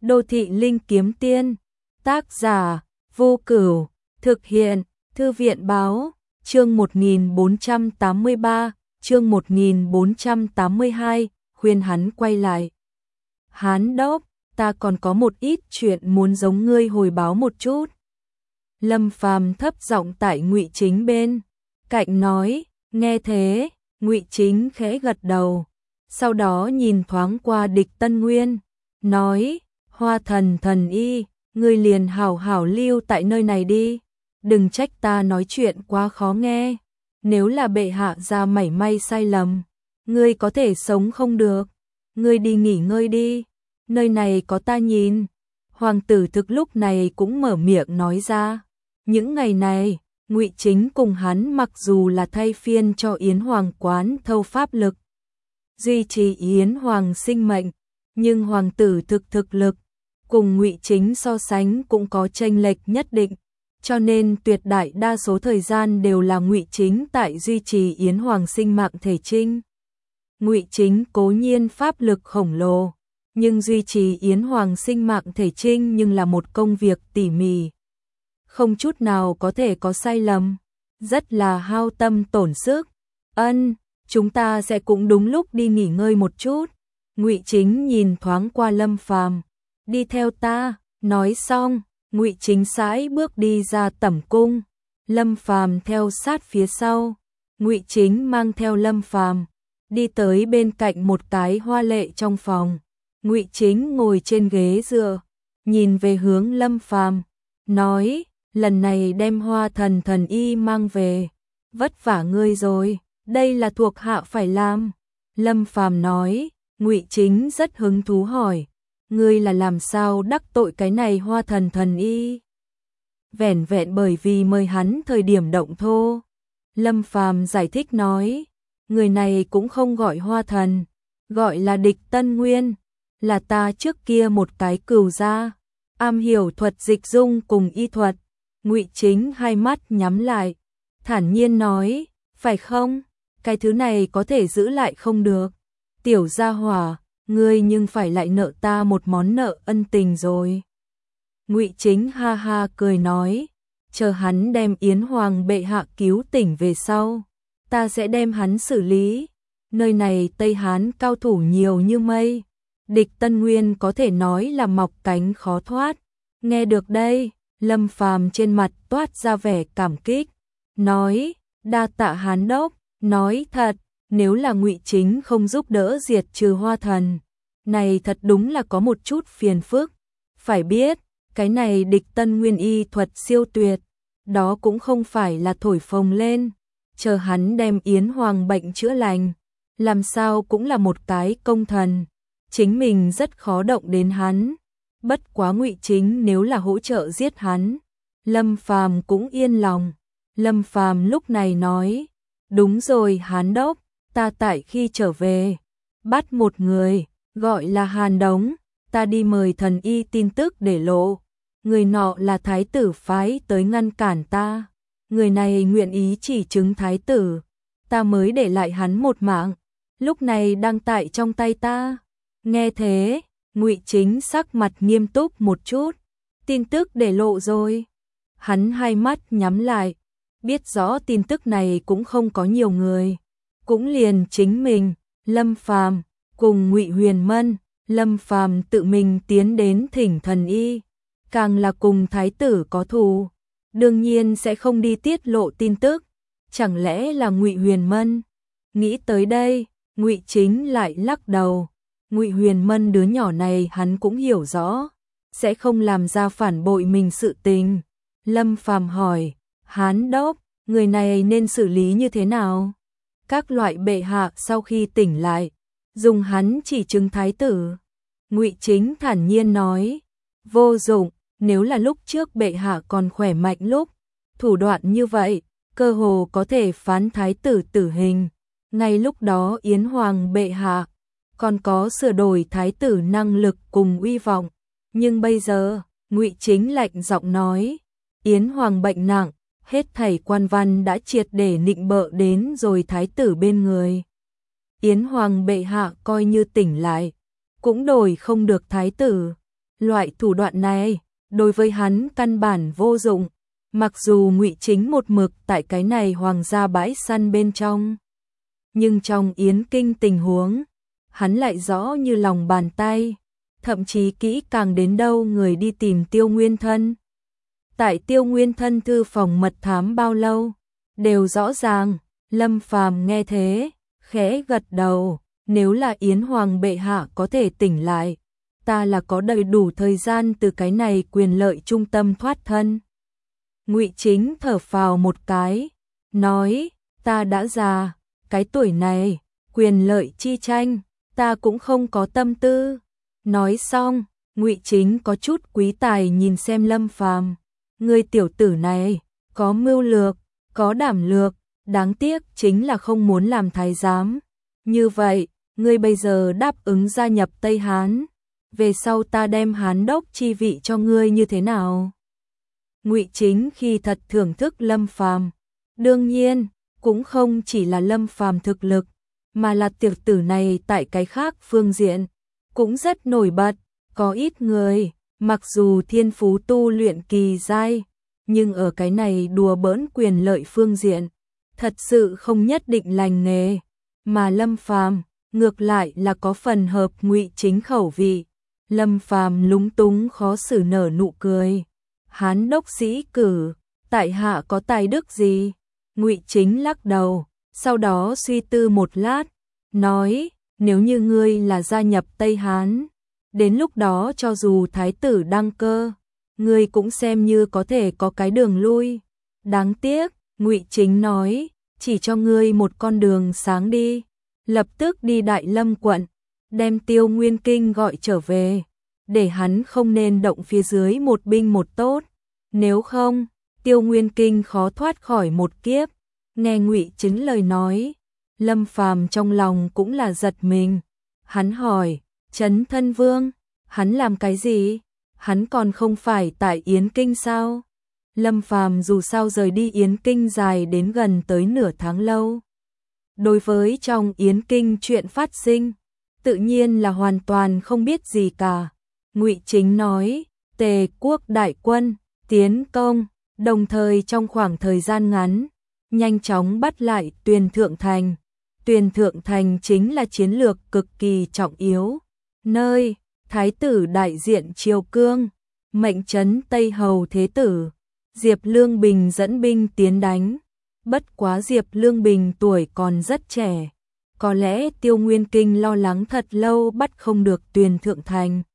Đô thị linh kiếm tiên. Tác giả Vô Cửu. Thực hiện Thư viện báo. Chương 1483, chương 1482, khuyên hắn quay lại. Hán đốc, ta còn có một ít chuyện muốn giống ngươi hồi báo một chút. Lâm Phàm thấp giọng tại Ngụy Chính bên cạnh nói. Nghe thế, Ngụy Chính khẽ gật đầu, sau đó nhìn thoáng qua Địch Tân Nguyên, nói: Hoa thần thần y, ngươi liền hảo hảo lưu tại nơi này đi, đừng trách ta nói chuyện quá khó nghe. Nếu là bệ hạ ra mảy may sai lầm, ngươi có thể sống không được. Ngươi đi nghỉ ngơi đi, nơi này có ta nhìn. Hoàng tử Thực lúc này cũng mở miệng nói ra. Những ngày này, Ngụy Chính cùng hắn mặc dù là thay phiên cho Yến Hoàng quán thâu pháp lực, duy trì Yến Hoàng sinh mệnh, nhưng Hoàng tử Thực thực lực cùng Ngụy Chính so sánh cũng có chênh lệch nhất định, cho nên tuyệt đại đa số thời gian đều là Ngụy Chính tại duy trì Yến Hoàng sinh mạng thể trinh. Ngụy Chính cố nhiên pháp lực khổng lồ, nhưng duy trì Yến Hoàng sinh mạng thể trinh nhưng là một công việc tỉ mỉ, không chút nào có thể có sai lầm, rất là hao tâm tổn sức. Chúng ta sẽ cũng đúng lúc đi nghỉ ngơi một chút. Ngụy Chính nhìn thoáng qua Lâm Phàm, đi theo ta. Nói xong, Ngụy Chính sải bước đi ra tẩm cung, Lâm Phàm theo sát phía sau. Ngụy Chính mang theo Lâm Phàm đi tới bên cạnh một cái hoa lệ trong phòng. Ngụy Chính ngồi trên ghế dựa, nhìn về hướng Lâm Phàm, nói: lần này đem Hoa thần thần y mang về, vất vả ngươi rồi, đây là thuộc hạ phải làm. Lâm Phàm nói. Ngụy Chính rất hứng thú hỏi: ngươi là làm sao đắc tội cái này Hoa thần thần y? Vẻn vẹn bởi vì mời hắn thời điểm động thô. Lâm Phàm giải thích nói: người này cũng không gọi Hoa thần, gọi là Địch Tân Nguyên, là ta trước kia một cái cừu gia, am hiểu thuật dịch dung cùng y thuật. Ngụy Chính hai mắt nhắm lại, thản nhiên nói: phải không? Cái thứ này có thể giữ lại không được. Tiểu gia hỏa, ngươi nhưng phải lại nợ ta một món nợ ân tình rồi. Ngụy Chính ha ha cười nói: chờ hắn đem Yến Hoàng bệ hạ cứu tỉnh về sau, ta sẽ đem hắn xử lý. Nơi này Tây Hán cao thủ nhiều như mây, Địch Tân Nguyên có thể nói là mọc cánh khó thoát. Nghe được đây, Lâm Phàm trên mặt toát ra vẻ cảm kích, nói: đa tạ Hán đốc. Nói thật, nếu là Ngụy Chính không giúp đỡ diệt trừ Hoa thần, này thật đúng là có một chút phiền phức. Phải biết, cái này Địch Tân Nguyên y thuật siêu tuyệt, đó cũng không phải là thổi phồng lên. Chờ hắn đem Yến Hoàng bệnh chữa lành, làm sao cũng là một cái công thần, chính mình rất khó động đến hắn. Bất quá Ngụy Chính nếu là hỗ trợ giết hắn, Lâm Phàm cũng yên lòng. Lâm Phàm lúc này nói: đúng rồi Hán đốc, ta tại khi trở về, bắt một người, gọi là Hàn Đống, ta đi mời thần y tin tức để lộ. Người nọ là thái tử phái tới ngăn cản ta, người này nguyện ý chỉ chứng thái tử, ta mới để lại hắn một mạng, lúc này đang tại trong tay ta. Nghe thế, Ngụy Chính sắc mặt nghiêm túc một chút. Tin tức để lộ rồi. Hắn hai mắt nhắm lại, biết rõ tin tức này cũng không có nhiều người, cũng liền chính mình, Lâm Phàm cùng Ngụy Huyền Mân. Lâm Phàm tự mình tiến đến thỉnh thần y, càng là cùng thái tử có thù, đương nhiên sẽ không đi tiết lộ tin tức. Chẳng lẽ là Ngụy Huyền Mân? Nghĩ tới đây, Ngụy Chính lại lắc đầu. Ngụy Huyền Mân đứa nhỏ này hắn cũng hiểu rõ, sẽ không làm ra phản bội mình sự tình. Lâm Phàm hỏi: Hán đốc, người này nên xử lý như thế nào? Các loại bệ hạ sau khi tỉnh lại, dùng hắn chỉ chứng thái tử. Ngụy Chính thản nhiên nói: vô dụng, nếu là lúc trước bệ hạ còn khỏe mạnh lúc, thủ đoạn như vậy, cơ hồ có thể phán thái tử tử hình. Ngay lúc đó Yến Hoàng bệ hạ còn có sửa đổi thái tử năng lực cùng uy vọng, nhưng bây giờ, Ngụy Chính lạnh giọng nói: Yến Hoàng bệnh nặng, hết thảy quan văn đã triệt để nịnh bợ đến rồi thái tử bên người. Yến Hoàng bệ hạ coi như tỉnh lại, cũng đổi không được thái tử. Loại thủ đoạn này, đối với hắn căn bản vô dụng, mặc dù Ngụy Chính một mực tại cái này hoàng gia bãi săn bên trong. Nhưng trong Yến Kinh tình huống, hắn lại rõ như lòng bàn tay, thậm chí kỹ càng đến đâu người đi tìm Tiêu Nguyên Thân. Tại Tiêu Nguyên Thân thư phòng mật thám bao lâu, đều rõ ràng. Lâm Phàm nghe thế, khẽ gật đầu, nếu là Yến Hoàng bệ hạ có thể tỉnh lại, ta là có đầy đủ thời gian từ cái này quyền lợi trung tâm thoát thân. Ngụy Chính thở phào một cái, nói, ta đã già, cái tuổi này, quyền lợi chi tranh, ta cũng không có tâm tư. Nói xong, Ngụy Chính có chút quý tài nhìn xem Lâm Phàm, ngươi tiểu tử này, có mưu lược, có đảm lược, đáng tiếc chính là không muốn làm thái giám. Như vậy, ngươi bây giờ đáp ứng gia nhập Tây Hán, về sau ta đem Hán đốc chi vị cho ngươi như thế nào? Ngụy Chính khi thật thưởng thức Lâm Phàm, đương nhiên, cũng không chỉ là Lâm Phàm thực lực, mà là tiểu tử này tại cái khác phương diện, cũng rất nổi bật, có ít người, mặc dù thiên phú tu luyện kỳ giai, nhưng ở cái này đùa bỡn quyền lợi phương diện, thật sự không nhất định lành nghề, mà Lâm Phàm ngược lại là có phần hợp Ngụy Chính khẩu vị. Lâm Phàm lúng túng khó xử nở nụ cười. Hán đốc sĩ cử, tại hạ có tài đức gì? Ngụy Chính lắc đầu, sau đó suy tư một lát, nói, nếu như ngươi là gia nhập Tây Hán, đến lúc đó cho dù thái tử đăng cơ, ngươi cũng xem như có thể có cái đường lui. Đáng tiếc, Ngụy Chính nói, chỉ cho ngươi một con đường sáng đi, lập tức đi Đại Lâm quận, đem Tiêu Nguyên Kinh gọi trở về, để hắn không nên động phía dưới một binh một tốt, nếu không, Tiêu Nguyên Kinh khó thoát khỏi một kiếp. Nghe Ngụy Chính lời nói, Lâm Phàm trong lòng cũng là giật mình. Hắn hỏi, Trấn Thân Vương, hắn làm cái gì? Hắn còn không phải tại Yến Kinh sao? Lâm Phàm dù sao rời đi Yến Kinh dài đến gần tới nửa tháng lâu. Đối với trong Yến Kinh chuyện phát sinh, tự nhiên là hoàn toàn không biết gì cả. Ngụy Chính nói, Tề quốc đại quân, tiến công, đồng thời trong khoảng thời gian ngắn, nhanh chóng bắt lại Tuyền Thượng Thành. Tuyền Thượng Thành chính là chiến lược cực kỳ trọng yếu, nơi thái tử đại diện Triều Cương, mệnh trấn Tây Hầu Thế Tử, Diệp Lương Bình dẫn binh tiến đánh. Bất quá Diệp Lương Bình tuổi còn rất trẻ, có lẽ Tiêu Nguyên Kinh lo lắng thật lâu bắt không được Tuyền Thượng Thành.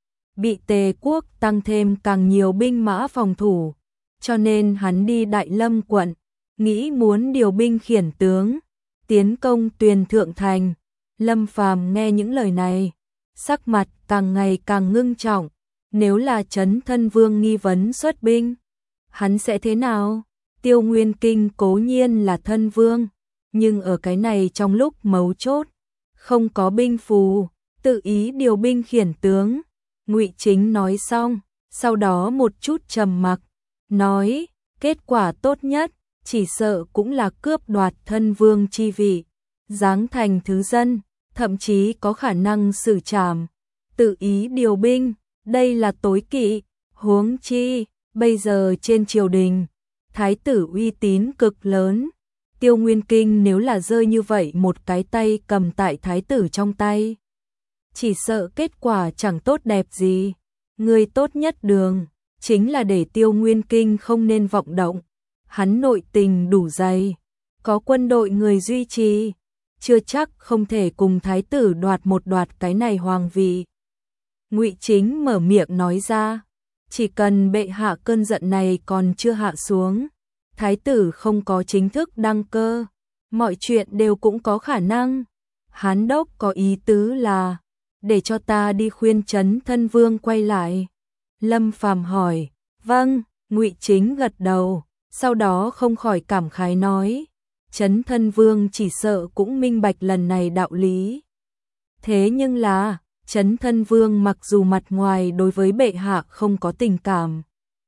Bị Tề quốc tăng thêm càng nhiều binh mã phòng thủ, cho nên hắn đi Đại Lâm quận, nghĩ muốn điều binh khiển tướng, tiến công Tuyền Thượng Thành. Lâm Phàm nghe những lời này, sắc mặt càng ngày càng ngưng trọng, nếu là Trấn Thân Vương nghi vấn xuất binh, hắn sẽ thế nào? Tiêu Nguyên Kinh cố nhiên là thân vương, nhưng ở cái này trong lúc mấu chốt, không có binh phù, tự ý điều binh khiển tướng. Ngụy Chính nói xong, sau đó một chút trầm mặc, nói, kết quả tốt nhất, chỉ sợ cũng là cướp đoạt thân vương chi vị, giáng thành thứ dân, thậm chí có khả năng xử trảm, tự ý điều binh, đây là tối kỵ, huống chi, bây giờ trên triều đình, thái tử uy tín cực lớn, Tiêu Nguyên Kinh nếu là rơi như vậy một cái tay cầm tại thái tử trong tay, chỉ sợ kết quả chẳng tốt đẹp gì. Người tốt nhất đường, chính là để Tiêu Nguyên Kinh không nên vọng động, hắn nội tình đủ dày, có quân đội người duy trì, chưa chắc không thể cùng thái tử đoạt cái này hoàng vị. Ngụy Chính mở miệng nói ra, chỉ cần bệ hạ cơn giận này còn chưa hạ xuống, thái tử không có chính thức đăng cơ, mọi chuyện đều cũng có khả năng. Hán đốc có ý tứ là, để cho ta đi khuyên Trấn Thân Vương quay lại. Lâm Phàm hỏi, vâng, Ngụy Chính gật đầu, sau đó không khỏi cảm khái nói, Trấn Thân Vương chỉ sợ cũng minh bạch lần này đạo lý. Thế nhưng là, Trấn Thân Vương mặc dù mặt ngoài đối với bệ hạ không có tình cảm,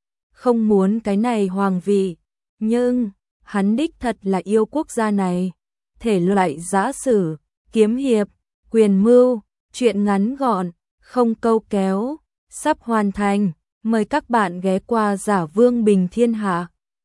không muốn cái này hoàng vị, nhưng hắn đích thật là yêu quốc gia này. Thể loại giã sử, kiếm hiệp, quyền mưu, chuyện ngắn gọn, không câu kéo, sắp hoàn thành. Mời các bạn ghé qua Giả Vương Bình Thiên Hạ.